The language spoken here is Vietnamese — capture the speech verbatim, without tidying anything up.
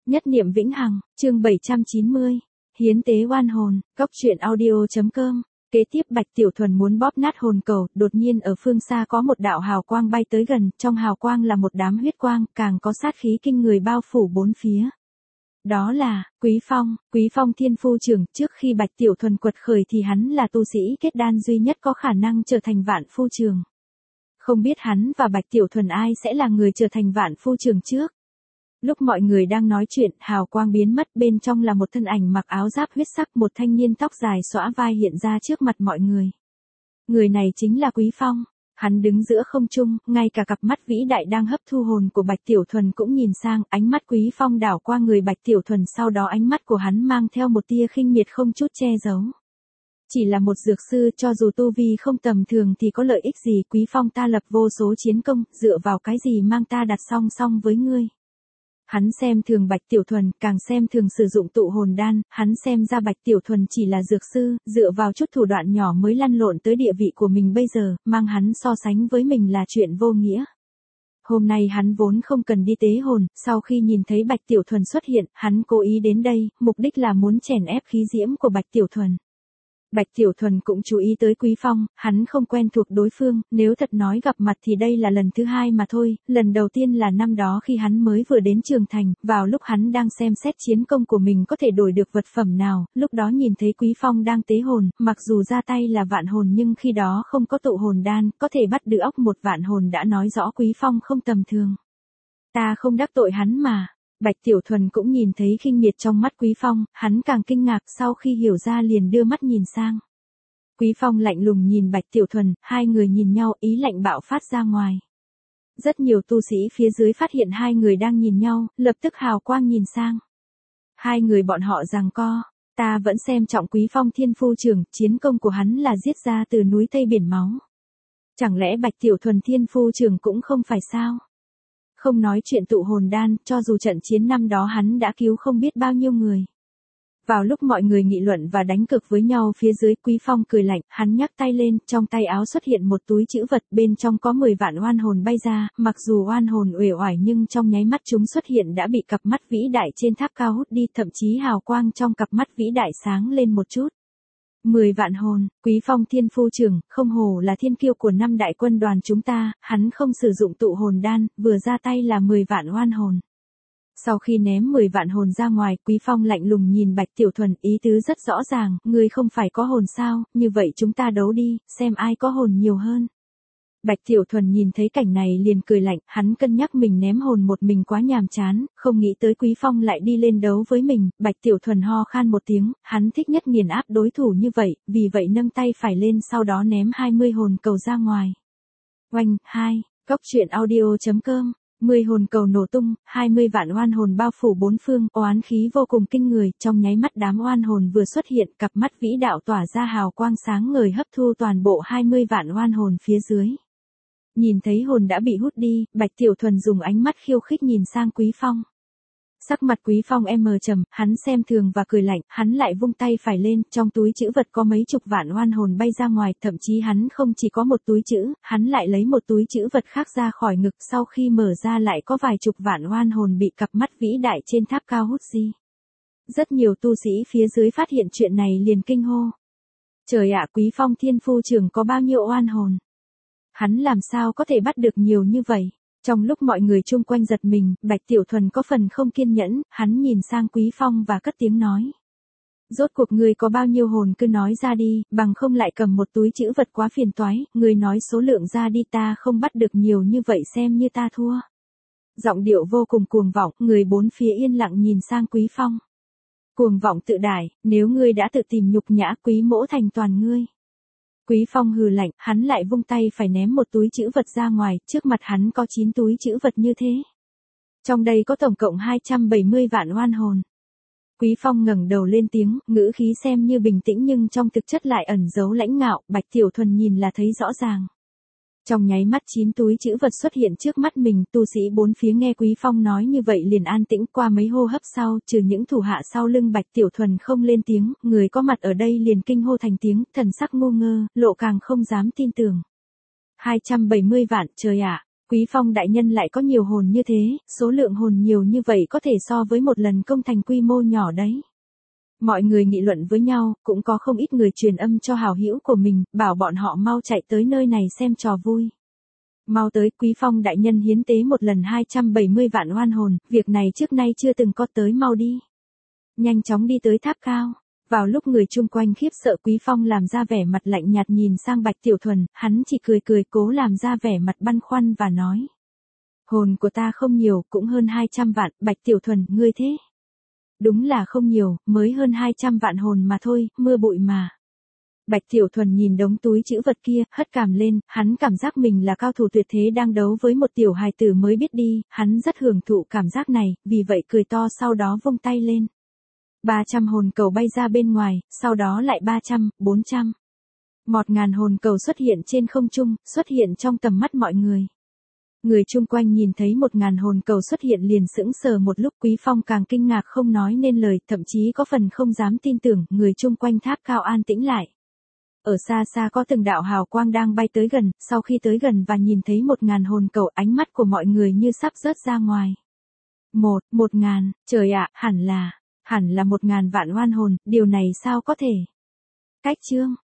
Nhất niệm vĩnh hằng, chương bảy trăm chín mươi. Hiến tế oan hồn, góc truyện audio.com. Kế tiếp Bạch Tiểu Thuần muốn bóp nát hồn cầu, đột nhiên ở phương xa có một đạo hào quang bay tới gần, trong hào quang là một đám huyết quang, càng có sát khí kinh người bao phủ bốn phía. Đó là, Quý Phong, Quý Phong Thiên Phu Trưởng, trước khi Bạch Tiểu Thuần quật khởi thì hắn là tu sĩ kết đan duy nhất có khả năng trở thành Vạn Phu Trưởng. Không biết hắn và Bạch Tiểu Thuần ai sẽ là người trở thành Vạn Phu Trưởng trước. Lúc mọi người đang nói chuyện, hào quang biến mất, bên trong là một thân ảnh mặc áo giáp huyết sắc, một thanh niên tóc dài xõa vai hiện ra trước mặt mọi người. Người này chính là Quý Phong, hắn đứng giữa không trung, ngay cả cặp mắt vĩ đại đang hấp thu hồn của Bạch Tiểu Thuần cũng nhìn sang, ánh mắt Quý Phong đảo qua người Bạch Tiểu Thuần, sau đó ánh mắt của hắn mang theo một tia khinh miệt không chút che giấu. Chỉ là một dược sư, cho dù tu vi không tầm thường thì có lợi ích gì, Quý Phong ta lập vô số chiến công, dựa vào cái gì mang ta đặt song song với ngươi. Hắn xem thường Bạch Tiểu Thuần, càng xem thường sử dụng tụ hồn đan, hắn xem ra Bạch Tiểu Thuần chỉ là dược sư, dựa vào chút thủ đoạn nhỏ mới lăn lộn tới địa vị của mình bây giờ, mang hắn so sánh với mình là chuyện vô nghĩa. Hôm nay hắn vốn không cần đi tế hồn, sau khi nhìn thấy Bạch Tiểu Thuần xuất hiện, hắn cố ý đến đây, mục đích là muốn chèn ép khí diễm của Bạch Tiểu Thuần. Bạch Tiểu Thuần cũng chú ý tới Quý Phong, hắn không quen thuộc đối phương, nếu thật nói gặp mặt thì đây là lần thứ hai mà thôi, lần đầu tiên là năm đó khi hắn mới vừa đến Trường Thành, vào lúc hắn đang xem xét chiến công của mình có thể đổi được vật phẩm nào, lúc đó nhìn thấy Quý Phong đang tế hồn, mặc dù ra tay là vạn hồn nhưng khi đó không có tụ hồn đan, có thể bắt được óc một vạn hồn đã nói rõ Quý Phong không tầm thường. Ta không đắc tội hắn mà. Bạch Tiểu Thuần cũng nhìn thấy khinh miệt trong mắt Quý Phong, hắn càng kinh ngạc, sau khi hiểu ra liền đưa mắt nhìn sang. Quý Phong lạnh lùng nhìn Bạch Tiểu Thuần, hai người nhìn nhau, ý lạnh bạo phát ra ngoài. Rất nhiều tu sĩ phía dưới phát hiện hai người đang nhìn nhau, lập tức hào quang nhìn sang. Hai người bọn họ giằng co, ta vẫn xem trọng Quý Phong Thiên Phu Trưởng, chiến công của hắn là giết ra từ núi Tây Biển Máu. Chẳng lẽ Bạch Tiểu Thuần Thiên Phu Trưởng cũng không phải sao? Không nói chuyện tụ hồn đan, cho dù trận chiến năm đó hắn đã cứu không biết bao nhiêu người. Vào lúc mọi người nghị luận và đánh cực với nhau phía dưới, Quý Phong cười lạnh, hắn nhắc tay lên, trong tay áo xuất hiện một túi trữ vật, bên trong có mười vạn oan hồn bay ra, mặc dù oan hồn uể oải nhưng trong nháy mắt chúng xuất hiện đã bị cặp mắt vĩ đại trên tháp cao hút đi, thậm chí hào quang trong cặp mắt vĩ đại sáng lên một chút. Mười vạn hồn, Quý Phong Thiên Phu Trưởng, không hổ là thiên kiêu của năm đại quân đoàn chúng ta, hắn không sử dụng tụ hồn đan, vừa ra tay là mười vạn oan hồn. Sau khi ném mười vạn hồn ra ngoài, Quý Phong lạnh lùng nhìn Bạch Tiểu Thuần, ý tứ rất rõ ràng, ngươi không phải có hồn sao, như vậy chúng ta đấu đi, xem ai có hồn nhiều hơn. Bạch Tiểu Thuần nhìn thấy cảnh này liền cười lạnh, hắn cân nhắc mình ném hồn một mình quá nhàm chán, không nghĩ tới Quý Phong lại đi lên đấu với mình. Bạch Tiểu Thuần ho khan một tiếng, hắn thích nhất nghiền áp đối thủ như vậy, vì vậy nâng tay phải lên sau đó ném hai mươi hồn cầu ra ngoài. Oanh, hai, góc truyện audio.com. mười hồn cầu nổ tung, hai mươi vạn oan hồn bao phủ bốn phương, oán khí vô cùng kinh người, trong nháy mắt đám oan hồn vừa xuất hiện, cặp mắt vĩ đạo tỏa ra hào quang sáng ngời hấp thu toàn bộ hai mươi vạn oan hồn phía dưới. Nhìn thấy hồn đã bị hút đi, Bạch Tiểu Thuần dùng ánh mắt khiêu khích nhìn sang Quý Phong. Sắc mặt Quý Phong em mờ trầm, hắn xem thường và cười lạnh, hắn lại vung tay phải lên, trong túi trữ vật có mấy chục vạn oan hồn bay ra ngoài, thậm chí hắn không chỉ có một túi trữ, hắn lại lấy một túi trữ vật khác ra khỏi ngực, sau khi mở ra lại có vài chục vạn oan hồn bị cặp mắt vĩ đại trên tháp cao hút đi. Rất nhiều tu sĩ phía dưới phát hiện chuyện này liền kinh hô. Trời ạ, Quý Phong Thiên Phu Trưởng có bao nhiêu oan hồn? Hắn làm sao có thể bắt được nhiều như vậy? Trong lúc mọi người chung quanh giật mình, Bạch Tiểu Thuần có phần không kiên nhẫn, hắn nhìn sang Quý Phong và cất tiếng nói. Rốt cuộc ngươi có bao nhiêu hồn cứ nói ra đi, bằng không lại cầm một túi trữ vật quá phiền toái, ngươi nói số lượng ra đi, ta không bắt được nhiều như vậy xem như ta thua. Giọng điệu vô cùng cuồng vọng, người bốn phía yên lặng nhìn sang Quý Phong. Cuồng vọng tự đại, nếu ngươi đã tự tìm nhục nhã, Quý mỗ thành toàn ngươi. Quý Phong hừ lạnh, hắn lại vung tay phải ném một túi trữ vật ra ngoài, trước mặt hắn có chín túi trữ vật như thế. Trong đây có tổng cộng hai trăm bảy mươi vạn oan hồn. Quý Phong ngẩng đầu lên tiếng, ngữ khí xem như bình tĩnh nhưng trong thực chất lại ẩn giấu lãnh ngạo, Bạch Tiểu Thuần nhìn là thấy rõ ràng. Trong nháy mắt chín túi trữ vật xuất hiện trước mắt mình, tu sĩ bốn phía nghe Quý Phong nói như vậy liền an tĩnh, qua mấy hô hấp sau, trừ những thủ hạ sau lưng Bạch Tiểu Thuần không lên tiếng, người có mặt ở đây liền kinh hô thành tiếng, thần sắc ngu ngơ, lộ càng không dám tin tưởng. hai trăm bảy mươi vạn, trời ạ, Quý Phong đại nhân lại có nhiều hồn như thế, số lượng hồn nhiều như vậy có thể so với một lần công thành quy mô nhỏ đấy. Mọi người nghị luận với nhau, cũng có không ít người truyền âm cho hảo hữu của mình, bảo bọn họ mau chạy tới nơi này xem trò vui. Mau tới, Quý Phong đại nhân hiến tế một lần hai trăm bảy mươi vạn oan hồn, việc này trước nay chưa từng có, tới mau đi. Nhanh chóng đi tới tháp cao. Vào lúc người chung quanh khiếp sợ, Quý Phong làm ra vẻ mặt lạnh nhạt nhìn sang Bạch Tiểu Thuần, hắn chỉ cười cười cố làm ra vẻ mặt băn khoăn và nói. Hồn của ta không nhiều, cũng hơn hai trăm vạn, Bạch Tiểu Thuần, ngươi thế? Đúng là không nhiều, mới hơn hai trăm vạn hồn mà thôi, mưa bụi mà. Bạch Tiểu Thuần nhìn đống túi trữ vật kia, hất cảm lên, hắn cảm giác mình là cao thủ tuyệt thế đang đấu với một tiểu hài tử mới biết đi, hắn rất hưởng thụ cảm giác này, vì vậy cười to sau đó vung tay lên. ba trăm hồn cầu bay ra bên ngoài, sau đó lại ba trăm, bốn trăm. Một ngàn hồn cầu xuất hiện trên không trung, xuất hiện trong tầm mắt mọi người. Người chung quanh nhìn thấy một ngàn hồn cầu xuất hiện liền sững sờ một lúc, Quý Phong càng kinh ngạc không nói nên lời, thậm chí có phần không dám tin tưởng, người chung quanh tháp cao an tĩnh lại. Ở xa xa có từng đạo hào quang đang bay tới gần, sau khi tới gần và nhìn thấy một ngàn hồn cầu, ánh mắt của mọi người như sắp rớt ra ngoài. Một, một ngàn, trời ạ, hẳn là, hẳn là một ngàn vạn oan hồn, điều này sao có thể? Cách chương.